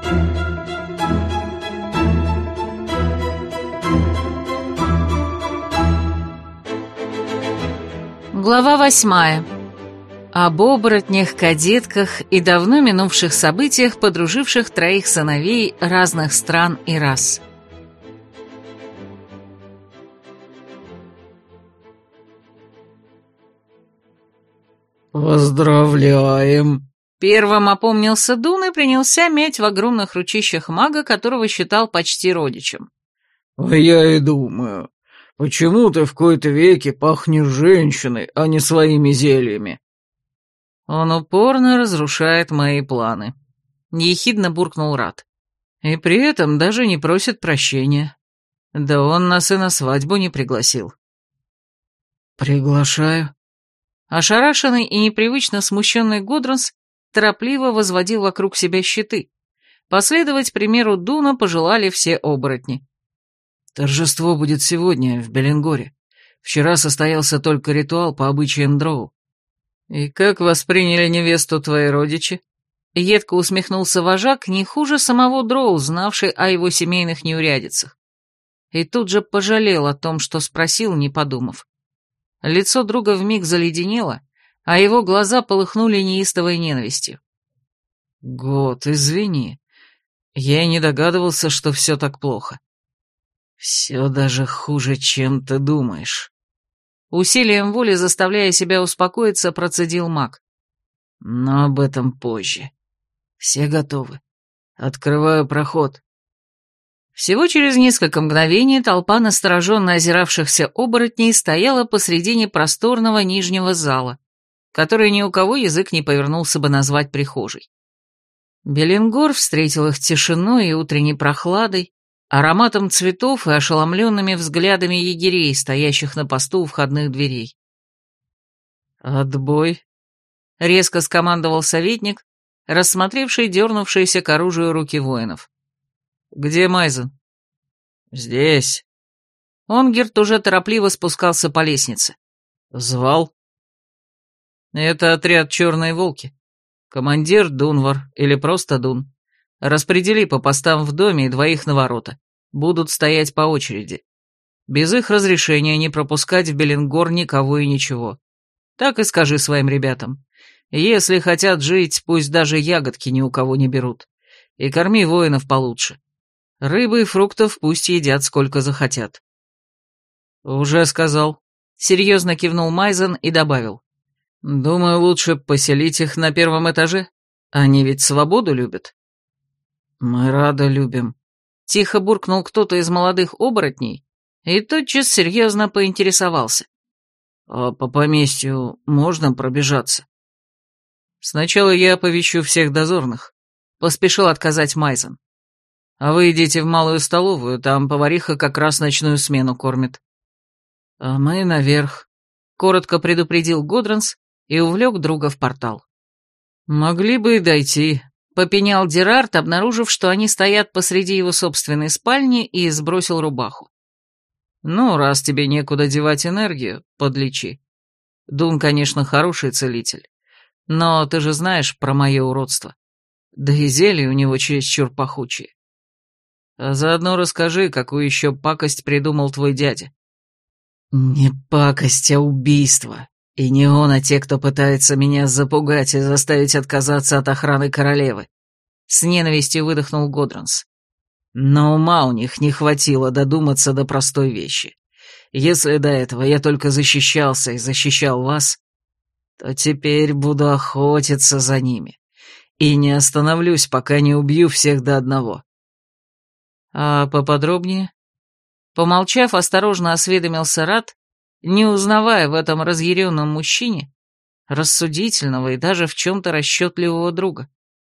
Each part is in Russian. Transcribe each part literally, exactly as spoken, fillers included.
Глава восьмая. Об оборотнях, кадетках и давно минувших событиях, подруживших троих сыновей разных стран и рас. «Поздравляем!» Первым опомнился Дун и принялся мять в огромных ручищах мага, которого считал почти родичем. «А я и думаю, почему ты в кои-то веки пахнешь женщиной, а не своими зельями?» Он упорно разрушает мои планы. Ехидно буркнул Рат. И при этом даже не просит прощения. Да он нас и на свадьбу не пригласил. «Приглашаю». Ошарашенный и непривычно смущенный Годранс торопливо возводил вокруг себя щиты. Последовать примеру Дуна пожелали все оборотни. «Торжество будет сегодня, в Беленгоре. Вчера состоялся только ритуал по обычаям дроу». «И как восприняли невесту твои родичи?» Едко усмехнулся вожак, не хуже самого дроу, знавший о его семейных неурядицах. И тут же пожалел о том, что спросил, не подумав. Лицо друга вмиг заледенело, а его глаза полыхнули неистовой ненавистью. «Год, извини. Я и не догадывался, что все так плохо». «Все даже хуже, чем ты думаешь». Усилием воли, заставляя себя успокоиться, процедил маг. «Но об этом позже. Все готовы. Открываю проход». Всего через несколько мгновений толпа настороженно озиравшихся оборотней стояла посредине просторного нижнего зала, который ни у кого язык не повернулся бы назвать прихожей. Беленгор встретил их тишиной и утренней прохладой, ароматом цветов и ошеломленными взглядами егерей, стоящих на посту у входных дверей. «Отбой», — резко скомандовал советник, рассмотревший дернувшиеся к оружию руки воинов. «Где Майзен?» «Здесь». Онгерт уже торопливо спускался по лестнице. «Звал?» «Это отряд «Черные волки». Командир Дунвар или просто Дун. Распредели по постам в доме и двоих на ворота. Будут стоять по очереди. Без их разрешения не пропускать в Беленгор никого и ничего. Так и скажи своим ребятам. Если хотят жить, пусть даже ягодки ни у кого не берут. И корми воинов получше. Рыбы и фруктов пусть едят сколько захотят». «Уже сказал», — серьезно кивнул Майзен и добавил. «Думаю, лучше поселить их на первом этаже. Они ведь свободу любят». «Мы рады любим», — тихо буркнул кто-то из молодых оборотней и тотчас серьезно поинтересовался. «А по поместью можно пробежаться?» «Сначала я оповещу всех дозорных», — поспешил отказать Майзен. «А вы идите в малую столовую, там повариха как раз ночную смену кормит». «А мы наверх», — коротко предупредил Годранс и увлек друга в портал. «Могли бы и дойти», — попенял Дерард, обнаружив, что они стоят посреди его собственной спальни, и сбросил рубаху. «Ну, раз тебе некуда девать энергию, подлечи. Дун, конечно, хороший целитель, но ты же знаешь про мое уродство. Да и зелья у него чересчур пахучие. А заодно расскажи, какую еще пакость придумал твой дядя». «Не пакость, а убийство. И не он, а те, кто пытается меня запугать и заставить отказаться от охраны королевы», — с ненавистью выдохнул Годранс. «Но ума у них не хватило додуматься до простой вещи. Если до этого я только защищался и защищал вас, то теперь буду охотиться за ними. И не остановлюсь, пока не убью всех до одного». «А поподробнее?» Помолчав, осторожно осведомился Рат, не узнавая в этом разъяренном мужчине рассудительного и даже в чем-то расчетливого друга.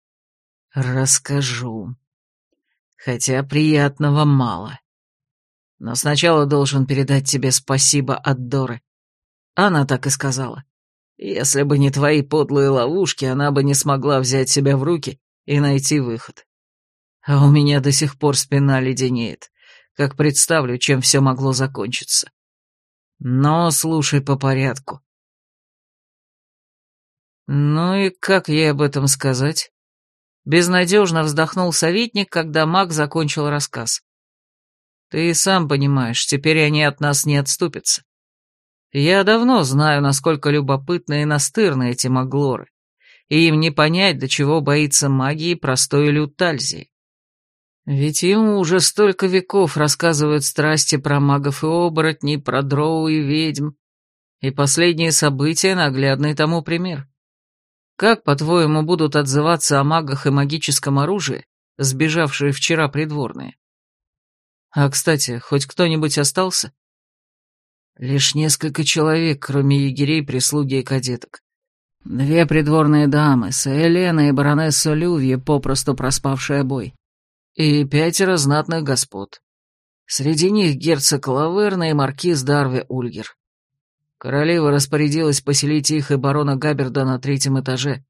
«Расскажу. Хотя приятного мало. Но сначала должен передать тебе спасибо от Доры. Она так и сказала. Если бы не твои подлые ловушки, она бы не смогла взять себя в руки и найти выход. А у меня до сих пор спина леденеет, как представлю, чем все могло закончиться. Но слушай по порядку». «Ну и как ей об этом сказать?» Безнадежно вздохнул советник, когда маг закончил рассказ. Ты и сам понимаешь, теперь они от нас не отступятся. Я давно знаю, насколько любопытны и настырны эти маглоры, и им не понять, до чего боится магии простой люд Тальзии. Ведь ему уже столько веков рассказывают страсти про магов и оборотней, про дроу и ведьм, и последние события — наглядный тому пример. Как, по-твоему, будут отзываться о магах и магическом оружии, сбежавшие вчера придворные? А, кстати, хоть кто-нибудь остался? Лишь несколько человек, кроме егерей, прислуги и кадеток. Две придворные дамы, Саэлена и баронесса Лювье, попросту проспавшая бой. И пятеро знатных господ. Среди них герцог Лаверна и маркиз Дарве Ульгер. Королева распорядилась поселить их и барона Габерда на третьем этаже.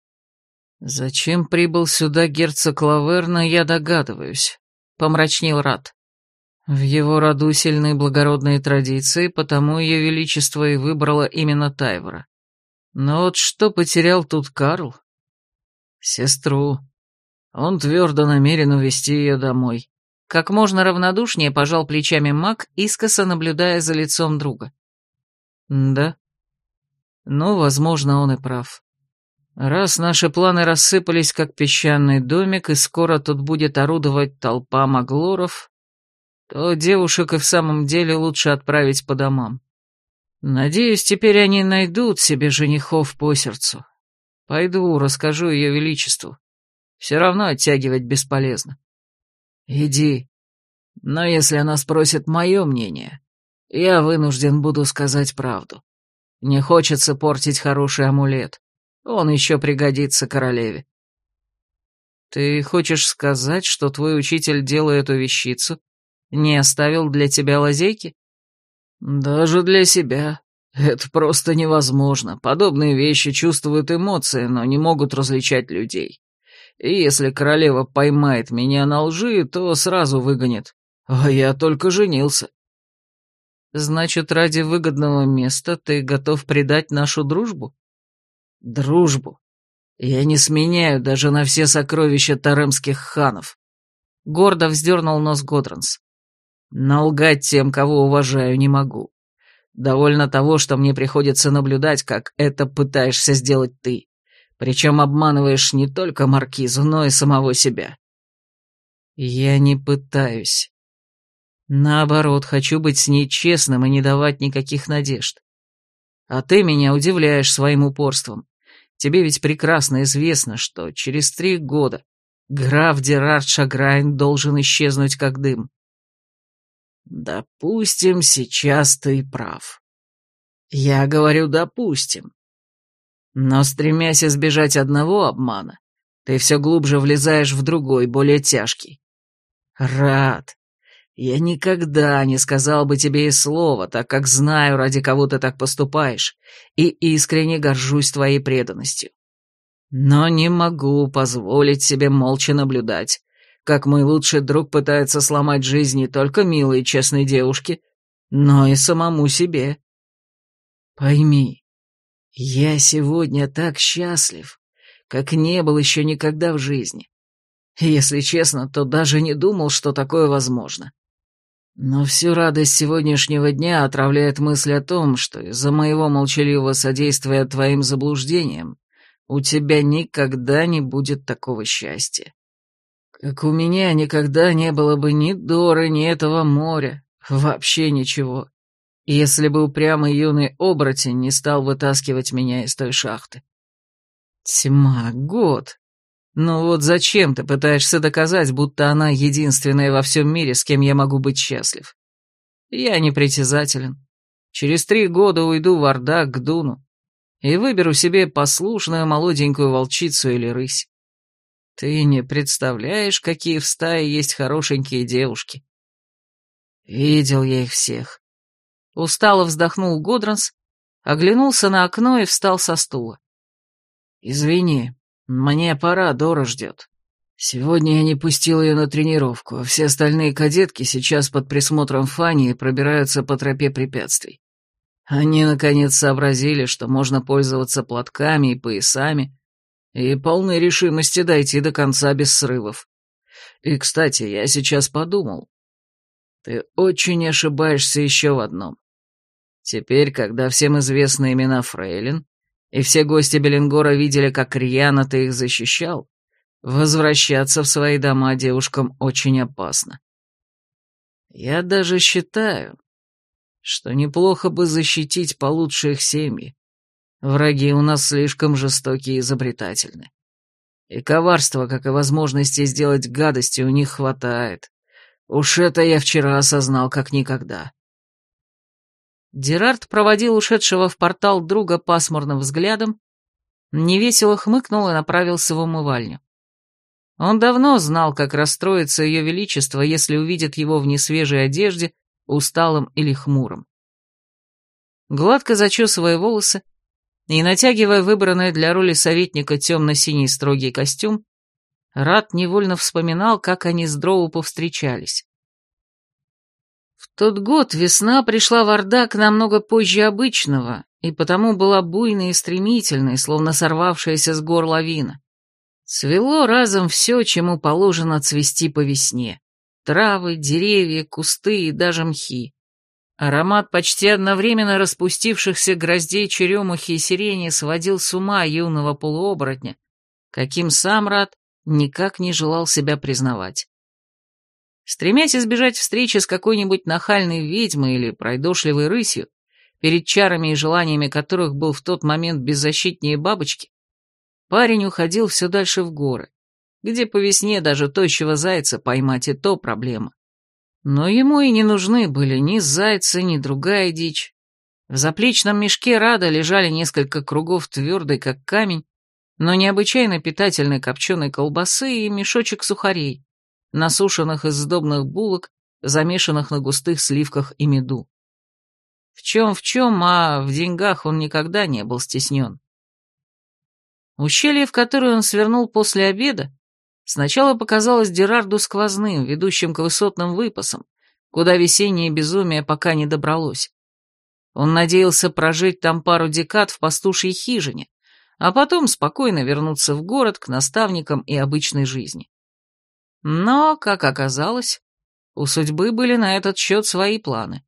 Зачем прибыл сюда герцог Лаверна, я догадываюсь, — помрачнел Рат. В его роду сильны благородные традиции, потому ее величество и выбрало именно Тайвора. Но вот что потерял тут Карл? Сестру. Он твердо намерен увезти ее домой. Как можно равнодушнее пожал плечами маг, искоса наблюдая за лицом друга. Да? Ну, возможно, он и прав. Раз наши планы рассыпались, как песчаный домик, и скоро тут будет орудовать толпа маглоров, то девушек и в самом деле лучше отправить по домам. Надеюсь, теперь они найдут себе женихов по сердцу. Пойду, расскажу ее величеству. Все равно оттягивать бесполезно. Иди. Но если она спросит мое мнение, я вынужден буду сказать правду. Не хочется портить хороший амулет. Он еще пригодится королеве. Ты хочешь сказать, что твой учитель, делая эту вещицу, не оставил для тебя лазейки? Даже для себя. Это просто невозможно. Подобные вещи чувствуют эмоции, но не могут различать людей. И если королева поймает меня на лжи, то сразу выгонит. А я только женился. Значит, ради выгодного места ты готов предать нашу дружбу? Дружбу я не сменяю даже на все сокровища таремских ханов. Гордо вздернул нос Годранс. Но лгать тем, кого уважаю, не могу. Довольно того, что мне приходится наблюдать, как это пытаешься сделать ты. Причем обманываешь не только маркизу, но и самого себя. Я не пытаюсь. Наоборот, хочу быть с ней честным и не давать никаких надежд. А ты меня удивляешь своим упорством. Тебе ведь прекрасно известно, что через три года граф Дерард Шаграйн должен исчезнуть как дым. Допустим, сейчас ты прав. Я говорю «допустим». Но, стремясь избежать одного обмана, ты все глубже влезаешь в другой, более тяжкий. Рад. Я никогда не сказал бы тебе и слова, так как знаю, ради кого ты так поступаешь, и искренне горжусь твоей преданностью. Но не могу позволить себе молча наблюдать, как мой лучший друг пытается сломать жизнь не только милой и честной девушке, но и самому себе. Пойми, я сегодня так счастлив, как не был еще никогда в жизни. Если честно, то даже не думал, что такое возможно. Но всю радость сегодняшнего дня отравляет мысль о том, что из-за моего молчаливого содействия твоим заблуждениям у тебя никогда не будет такого счастья. Как у меня никогда не было бы ни Доры, ни этого моря, вообще ничего, если бы упрямый юный оборотень не стал вытаскивать меня из той шахты. Тьма, год. Ну вот зачем ты пытаешься доказать, будто она единственная во всем мире, с кем я могу быть счастлив? Я непритязателен. Через три года уйду в Ордак к Дуну и выберу себе послушную молоденькую волчицу или рысь. Ты не представляешь, какие в стае есть хорошенькие девушки. Видел я их всех. Устало вздохнул Годранс, оглянулся на окно и встал со стула. Извини, мне пора, Дора ждет. Сегодня я не пустил ее на тренировку, а все остальные кадетки сейчас под присмотром Фани пробираются по тропе препятствий. Они, наконец, сообразили, что можно пользоваться платками и поясами, И полны решимости дойти до конца без срывов. И, кстати, я сейчас подумал. Ты очень ошибаешься еще в одном. Теперь, когда всем известны имена фрейлин, и все гости Беллингора видели, как рьяно ты их защищал, возвращаться в свои дома девушкам очень опасно. Я даже считаю, что неплохо бы защитить получше их семьи. Враги у нас слишком жестокие и изобретательны. И коварства, как и возможности сделать гадости, у них хватает. Уж это я вчера осознал как никогда. Дерард проводил ушедшего в портал друга пасмурным взглядом, невесело хмыкнул и направился в умывальню. Он давно знал, как расстроится ее величество, если увидит его в несвежей одежде, усталым или хмурым. Гладко зачесывая волосы и натягивая выбранный для роли советника темно-синий строгий костюм, Рат невольно вспоминал, как они с Дроу повстречались. В тот год весна пришла в Ардак намного позже обычного, и потому была буйной и стремительной, словно сорвавшаяся с гор лавина. Цвело разом все, чему положено цвести по весне. Травы, деревья, кусты и даже мхи. Аромат почти одновременно распустившихся гроздей черемухи и сирени сводил с ума юного полуоборотня, каким сам Рат никак не желал себя признавать. Стремясь избежать встречи с какой-нибудь нахальной ведьмой или пройдошливой рысью, перед чарами и желаниями которых был в тот момент беззащитнее бабочки, парень уходил все дальше в горы, где по весне даже тощего зайца поймать и то проблема. Но ему и не нужны были ни зайцы, ни другая дичь. В заплечном мешке Рада лежали несколько кругов твердой, как камень, но необычайно питательной копченой колбасы и мешочек сухарей, насушенных из сдобных булок, замешанных на густых сливках и меду. В чем-в чем, а в деньгах он никогда не был стеснен. Ущелье, в которое он свернул после обеда, сначала показалось Дерарду сквозным, ведущим к высотным выпасам, куда весеннее безумие пока не добралось. Он надеялся прожить там пару декад в пастушьей хижине, а потом спокойно вернуться в город к наставникам и обычной жизни. Но, как оказалось, у судьбы были на этот счет свои планы.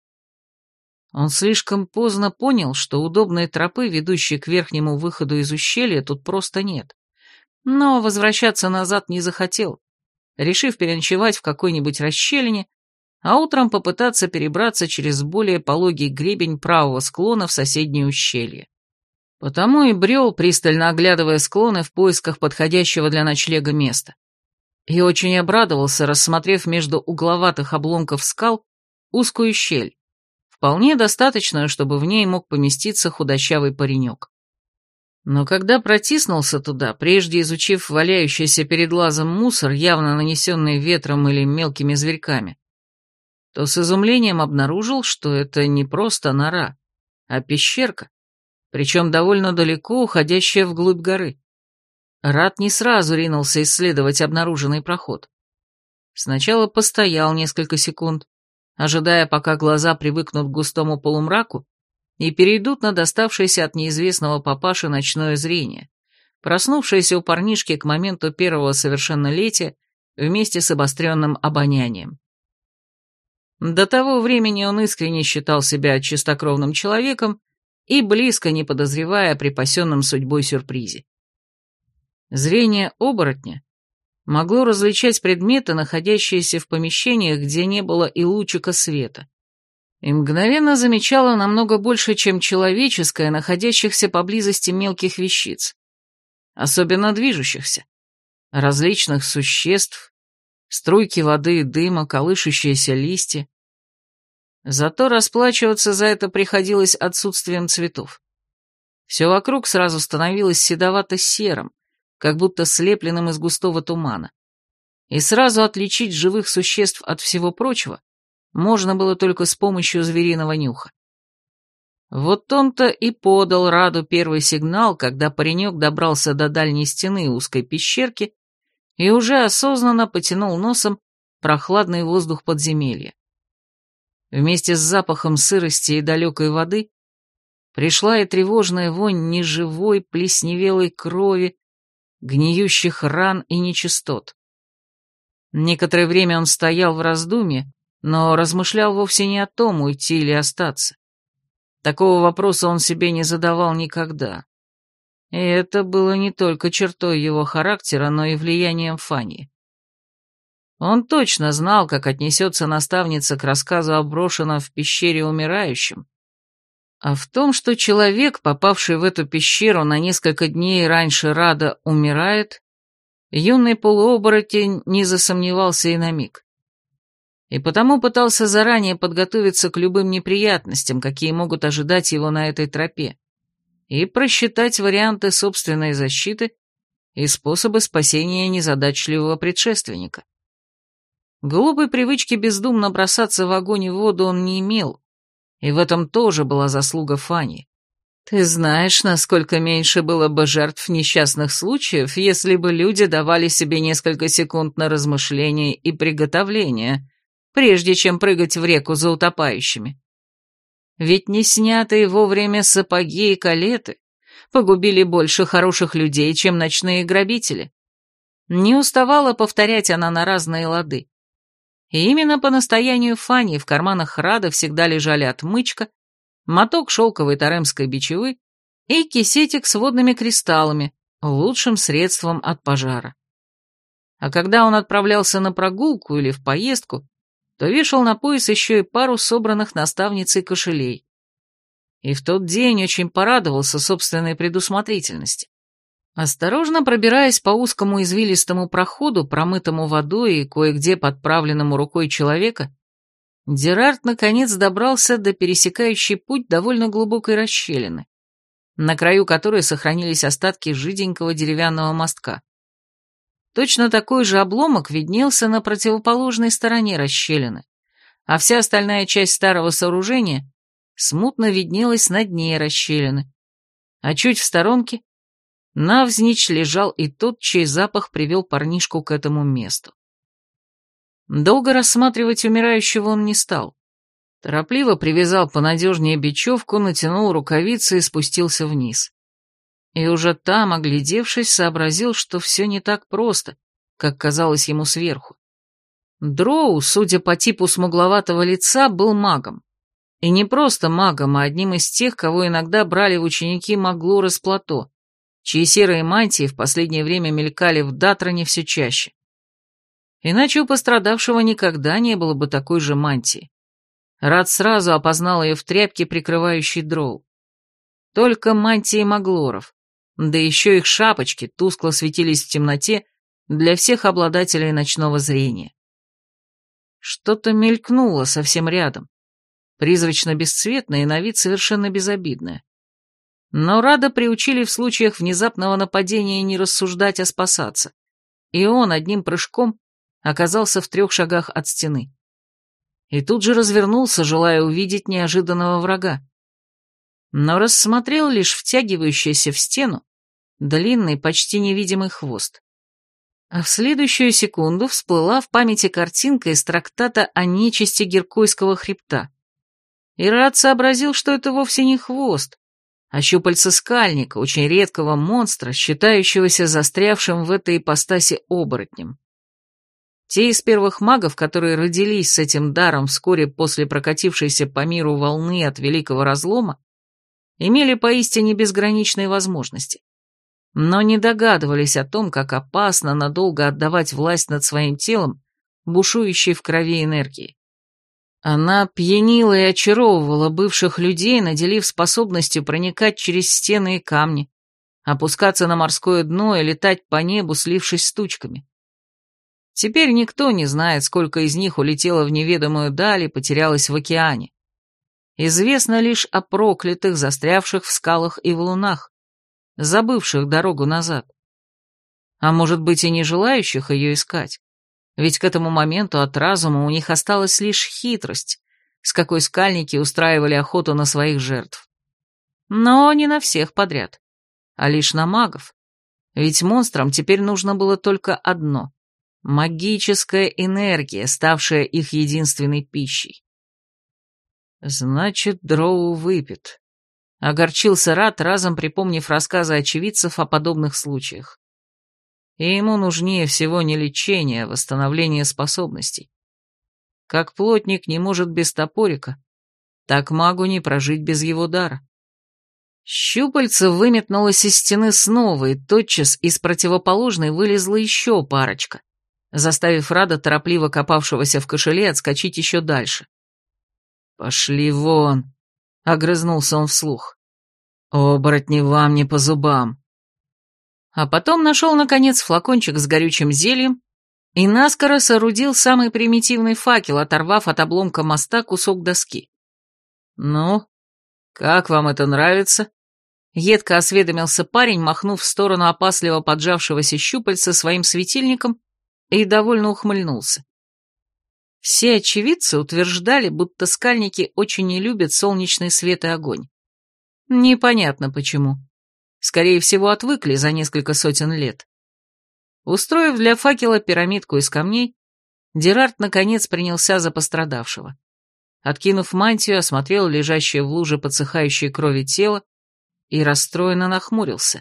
Он слишком поздно понял, что удобной тропы, ведущей к верхнему выходу из ущелья, тут просто нет. Но возвращаться назад не захотел, решив переночевать в какой-нибудь расщелине, а утром попытаться перебраться через более пологий гребень правого склона в соседнее ущелье. Потому и брел, пристально оглядывая склоны в поисках подходящего для ночлега места. И очень обрадовался, рассмотрев между угловатых обломков скал узкую щель, вполне достаточную, чтобы в ней мог поместиться худощавый паренек. Но когда протиснулся туда, прежде изучив валяющийся перед глазом мусор, явно нанесенный ветром или мелкими зверьками, то с изумлением обнаружил, что это не просто нора, а пещерка, причем довольно далеко уходящая вглубь горы. Рат не сразу ринулся исследовать обнаруженный проход. Сначала постоял несколько секунд, ожидая, пока глаза привыкнут к густому полумраку и перейдут на доставшееся от неизвестного папаши ночное зрение, проснувшееся у парнишки к моменту первого совершеннолетия вместе с обостренным обонянием. До того времени он искренне считал себя чистокровным человеком и близко не подозревая о припасенном судьбой сюрпризе. Зрение оборотня могло различать предметы, находящиеся в помещениях, где не было и лучика света, и мгновенно замечало намного больше, чем человеческое, находящихся поблизости мелких вещиц, особенно движущихся, различных существ, струйки воды и дыма, колышущиеся листья. Зато расплачиваться за это приходилось отсутствием цветов. Все вокруг сразу становилось седовато-серым, как будто слепленным из густого тумана. И сразу отличить живых существ от всего прочего можно было только с помощью звериного нюха. Вот он-то и подал Раду первый сигнал, когда паренек добрался до дальней стены узкой пещерки и уже осознанно потянул носом прохладный воздух подземелья. Вместе с запахом сырости и далекой воды пришла и тревожная вонь неживой, плесневелой крови, гниющих ран и нечистот. Некоторое время он стоял в раздумье, но размышлял вовсе не о том, уйти или остаться. Такого вопроса он себе не задавал никогда. И это было не только чертой его характера, но и влиянием Фани. Он точно знал, как отнесется наставница к рассказу о брошенном в пещере умирающем, а в том, что человек, попавший в эту пещеру на несколько дней раньше Рада, умирает, юный полуоборотень не засомневался и на миг. И потому пытался заранее подготовиться к любым неприятностям, какие могут ожидать его на этой тропе, и просчитать варианты собственной защиты и способы спасения незадачливого предшественника. Глупой привычки бездумно бросаться в огонь и воду он не имел, и в этом тоже была заслуга Фани. Ты знаешь, насколько меньше было бы жертв несчастных случаев, если бы люди давали себе несколько секунд на размышление и приготовление, прежде чем прыгать в реку за утопающими. Ведь не снятые вовремя сапоги и калеты погубили больше хороших людей, чем ночные грабители. Не уставала повторять она на разные лады. И именно по настоянию Фани в карманах Рада всегда лежали отмычка, моток шелковой таремской бичевы и кисетик с водными кристаллами, лучшим средством от пожара. А когда он отправлялся на прогулку или в поездку, то вешал на пояс еще и пару собранных наставницей кошелей. И в тот день очень порадовался собственной предусмотрительности. Осторожно пробираясь по узкому извилистому проходу, промытому водой и кое-где подправленному рукой человека, Дерард наконец добрался до пересекающей путь довольно глубокой расщелины, на краю которой сохранились остатки жиденького деревянного мостка. Точно такой же обломок виднелся на противоположной стороне расщелины, а вся остальная часть старого сооружения смутно виднелась на дне расщелины, а чуть в сторонке навзничь лежал и тот, чей запах привел парнишку к этому месту. Долго рассматривать умирающего он не стал. Торопливо привязал понадежнее бечевку, натянул рукавицы и спустился вниз. И уже там, оглядевшись, сообразил, что все не так просто, как казалось ему сверху. Дроу, судя по типу смугловатого лица, был магом. И не просто магом, а одним из тех, кого иногда брали в ученики Маглора с плато, чьи серые мантии в последнее время мелькали в Датроне все чаще. Иначе у пострадавшего никогда не было бы такой же мантии. Рад сразу опознал ее в тряпке, прикрывающей Дроу. Только мантии Маглоров, да еще их шапочки тускло светились в темноте для всех обладателей ночного зрения. Что-то мелькнуло совсем рядом, призрачно-бесцветное и на вид совершенно безобидное. Но Рада приучили в случаях внезапного нападения не рассуждать, а спасаться, и он одним прыжком оказался в трех шагах от стены. И тут же развернулся, желая увидеть неожиданного врага. Но рассмотрел лишь втягивающийся в стену длинный, почти невидимый хвост. А в следующую секунду всплыла в памяти картинка из трактата о нечисти Геркойского хребта. И Рад сообразил, что это вовсе не хвост, а щупальца скальника, очень редкого монстра, считающегося застрявшим в этой ипостаси оборотнем. Те из первых магов, которые родились с этим даром вскоре после прокатившейся по миру волны от Великого Разлома, имели поистине безграничные возможности, но не догадывались о том, как опасно надолго отдавать власть над своим телом, бушующей в крови энергии. Она пьянила и очаровывала бывших людей, наделив способностью проникать через стены и камни, опускаться на морское дно и летать по небу, слившись с тучками. Теперь никто не знает, сколько из них улетело в неведомую даль и потерялось в океане. Известно лишь о проклятых, застрявших в скалах и валунах, забывших дорогу назад. А может быть и не желающих ее искать, ведь к этому моменту от разума у них осталась лишь хитрость, с какой скальники устраивали охоту на своих жертв. Но не на всех подряд, а лишь на магов, ведь монстрам теперь нужно было только одно — магическая энергия, ставшая их единственной пищей. Значит, Дроу выпит. Огорчился Рад, разом припомнив рассказы очевидцев о подобных случаях. и ему нужнее всего не лечение, а восстановление способностей. Как плотник не может без топорика, так магу не прожить без его дара. Щупальце выметнулось из стены снова, и тотчас из противоположной вылезла еще парочка, заставив Рада, торопливо копавшегося в кошеле, отскочить еще дальше. «Пошли вон!» — огрызнулся он вслух. «Оборотни вам не по зубам!» А потом нашел, наконец, флакончик с горючим зельем и наскоро соорудил самый примитивный факел, оторвав от обломка моста кусок доски. «Ну, как вам это нравится?» Едко осведомился парень, махнув в сторону опасливо поджавшегося щупальца своим светильником, и довольно ухмыльнулся. Все очевидцы утверждали, будто скальники очень не любят солнечный свет и огонь. Непонятно почему. Скорее всего, отвыкли за несколько сотен лет. Устроив для факела пирамидку из камней, Дерард наконец принялся за пострадавшего. Откинув мантию, осмотрел лежащее в луже подсыхающей крови тело и расстроенно нахмурился.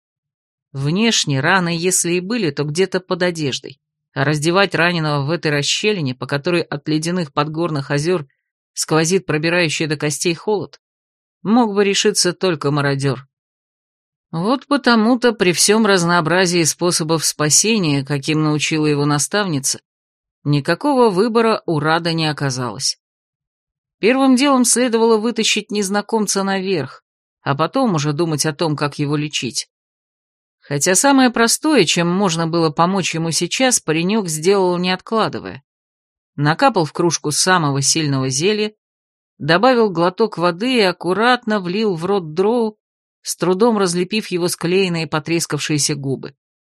Внешне раны, если и были, то где-то под одеждой, а раздевать раненого в этой расщелине, по которой от ледяных подгорных озер сквозит пробирающий до костей холод, мог бы решиться только мародер. Вот потому-то при всем разнообразии способов спасения, каким научила его наставница, никакого выбора у Рада не оказалось. Первым делом следовало вытащить незнакомца наверх, а потом уже думать о том, как его лечить. Хотя самое простое, чем можно было помочь ему сейчас, паренек сделал, не откладывая. Накапал в кружку самого сильного зелья, добавил глоток воды и аккуратно влил в рот дроу, с трудом разлепив его склеенные потрескавшиеся губы.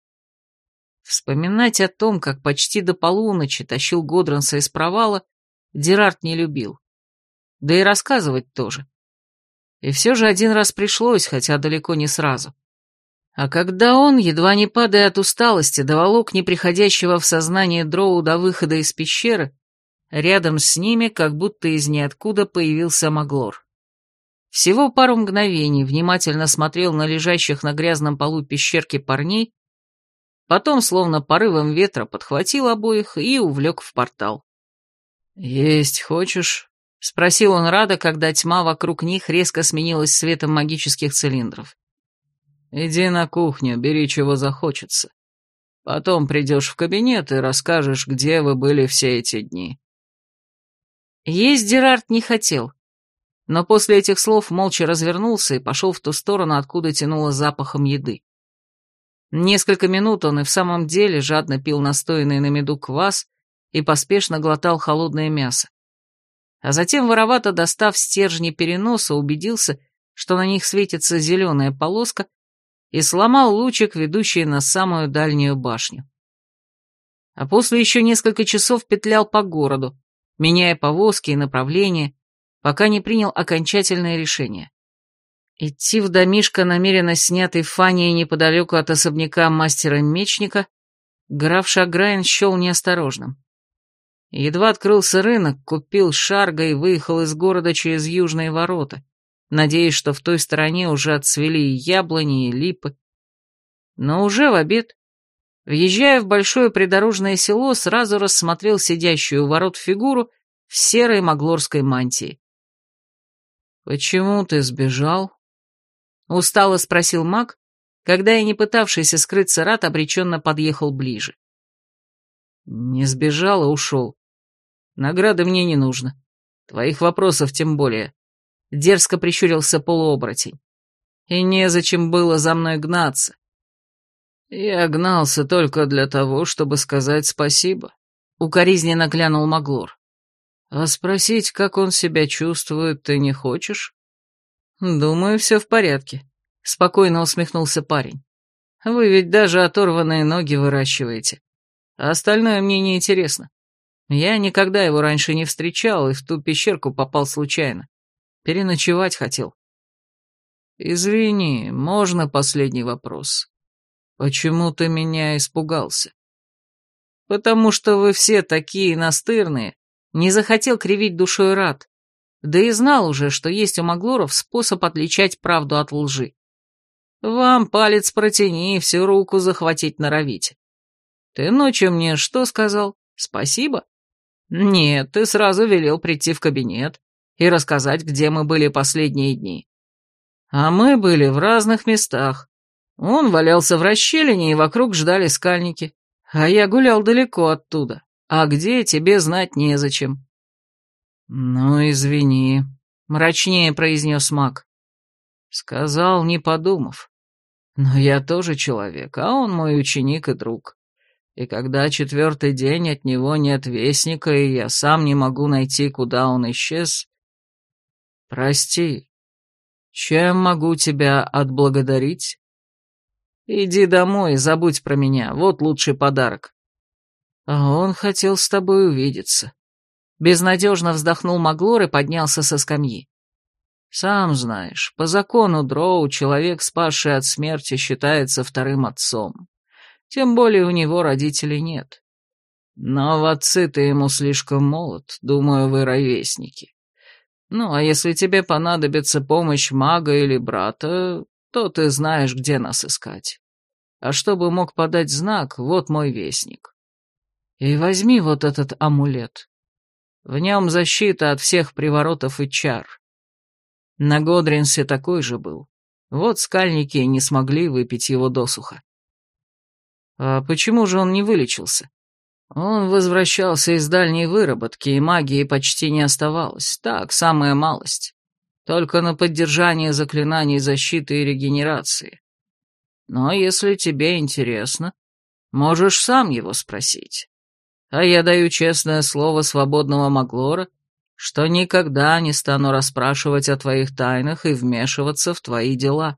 Вспоминать о том, как почти до полуночи тащил Годранса из провала, Дерард не любил. Да и рассказывать тоже. И все же один раз пришлось, хотя далеко не сразу. А когда он, едва не падая от усталости, доволок неприходящего в сознание дроу до выхода из пещеры, рядом с ними, как будто из ниоткуда, появился Маглор. Всего пару мгновений внимательно смотрел на лежащих на грязном полу пещерки парней, потом, словно порывом ветра, подхватил обоих и увлек в портал. «Есть хочешь?» — спросил он Рада, когда тьма вокруг них резко сменилась светом магических цилиндров. «Иди на кухню, бери чего захочется. Потом придешь в кабинет и расскажешь, где вы были все эти дни». Есть Дерард не хотел, но после этих слов молча развернулся и пошел в ту сторону, откуда тянуло запахом еды. Несколько минут он и в самом деле жадно пил настоянный на меду квас и поспешно глотал холодное мясо. А затем, воровато достав стержни переноса, убедился, что на них светится зеленая полоска, и сломал лучик, ведущий на самую дальнюю башню. А после еще несколько часов петлял по городу, меняя повозки и направления, пока не принял окончательное решение. Идти в домишко, намеренно снятый Фанией неподалеку от особняка мастера-мечника, граф Шаграйн счел неосторожным. Едва открылся рынок, купил шарга и выехал из города через южные ворота, надеясь, что в той стороне уже отцвели и яблони, и липы. Но уже в обед, въезжая в большое придорожное село, сразу рассмотрел сидящую у ворот фигуру в серой маглорской мантии. «Почему ты сбежал?» — устало спросил маг, когда и не пытавшийся скрыться Рад обреченно подъехал ближе. «Не сбежал, а ушел. Награды мне не нужно. Твоих вопросов тем более». Дерзко прищурился полуоборотень. «И незачем было за мной гнаться. Я гнался только для того, чтобы сказать спасибо», — укоризненно глянул Маглор. «А спросить, как он себя чувствует, ты не хочешь?» «Думаю, все в порядке», — спокойно усмехнулся парень. «Вы ведь даже оторванные ноги выращиваете. А остальное мне не интересно. Я никогда его раньше не встречал и в ту пещерку попал случайно. Переночевать хотел». «Извини, можно последний вопрос? Почему ты меня испугался?» «Потому что вы все такие настырные», — не захотел кривить душой Рад, да и знал уже, что есть у маглоров способ отличать правду от лжи. Вам палец протяни, всю руку захватить норовите. Ты ночью мне что сказал? Спасибо? Нет, ты сразу велел прийти в кабинет и рассказать, где мы были последние дни. А мы были в разных местах. Он валялся в расщелине, и вокруг ждали скальники. А я гулял далеко оттуда. А где, тебе знать незачем. Ну, извини, мрачнее произнес маг. Сказал, не подумав. Но я тоже человек, а он мой ученик и друг. И когда четвертый день от него нет вестника, и я сам не могу найти, куда он исчез... Прости, чем могу тебя отблагодарить? Иди домой и забудь про меня, вот лучший подарок. А он хотел с тобой увидеться. Безнадежно вздохнул Маглор и поднялся со скамьи. Сам знаешь, по закону Дроу человек, спасший от смерти, считается вторым отцом. Тем более у него родителей нет. Но в отцы ты ему слишком молод, думаю, вы ровесники. Ну, а если тебе понадобится помощь мага или брата, то ты знаешь, где нас искать. А чтобы мог подать знак, вот мой вестник. И возьми вот этот амулет. В нем защита от всех приворотов и чар. На Годринсе такой же был. Вот скальники не смогли выпить его досуха. А почему же он не вылечился? Он возвращался из дальней выработки, и магии почти не оставалось. Так, самая малость. Только на поддержание заклинаний защиты и регенерации. Но если тебе интересно, можешь сам его спросить. А я даю честное слово свободного Маглора, что никогда не стану расспрашивать о твоих тайнах и вмешиваться в твои дела.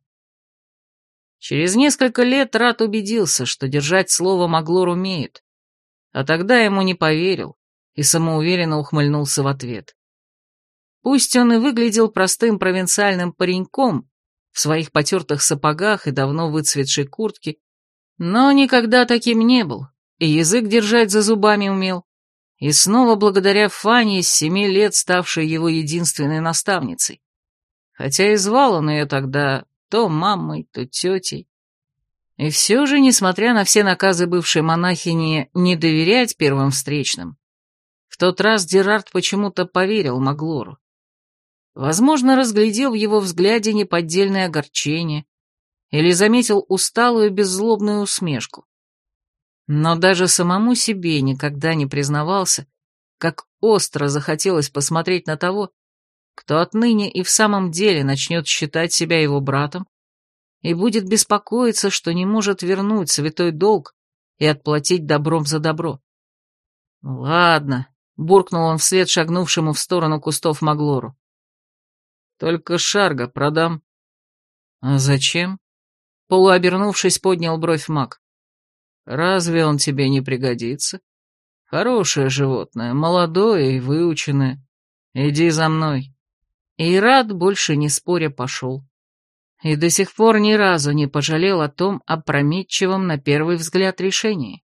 Через несколько лет Рат убедился, что держать слово Маглор умеет, а тогда ему не поверил и самоуверенно ухмыльнулся в ответ. Пусть он и выглядел простым провинциальным пареньком в своих потертых сапогах и давно выцветшей куртке, но никогда таким не был, и язык держать за зубами умел, и снова благодаря Фане с семи лет ставшей его единственной наставницей, хотя и звал он ее тогда то мамой, то тетей. И все же, несмотря на все наказы бывшей монахини не доверять первым встречным, в тот раз Дерард почему-то поверил Маглору. Возможно, разглядел в его взгляде неподдельное огорчение или заметил усталую беззлобную усмешку. Но даже самому себе никогда не признавался, как остро захотелось посмотреть на того, кто отныне и в самом деле начнет считать себя его братом и будет беспокоиться, что не может вернуть святой долг и отплатить добром за добро. «Ладно», — буркнул он вслед шагнувшему в сторону кустов Маглору. «Только Шарга продам». «А зачем?» — полуобернувшись, поднял бровь маг. «Разве он тебе не пригодится? Хорошее животное, молодое и выученное. Иди за мной». И Рат, больше не споря, пошел. И до сих пор ни разу не пожалел о том опрометчивом на первый взгляд решении.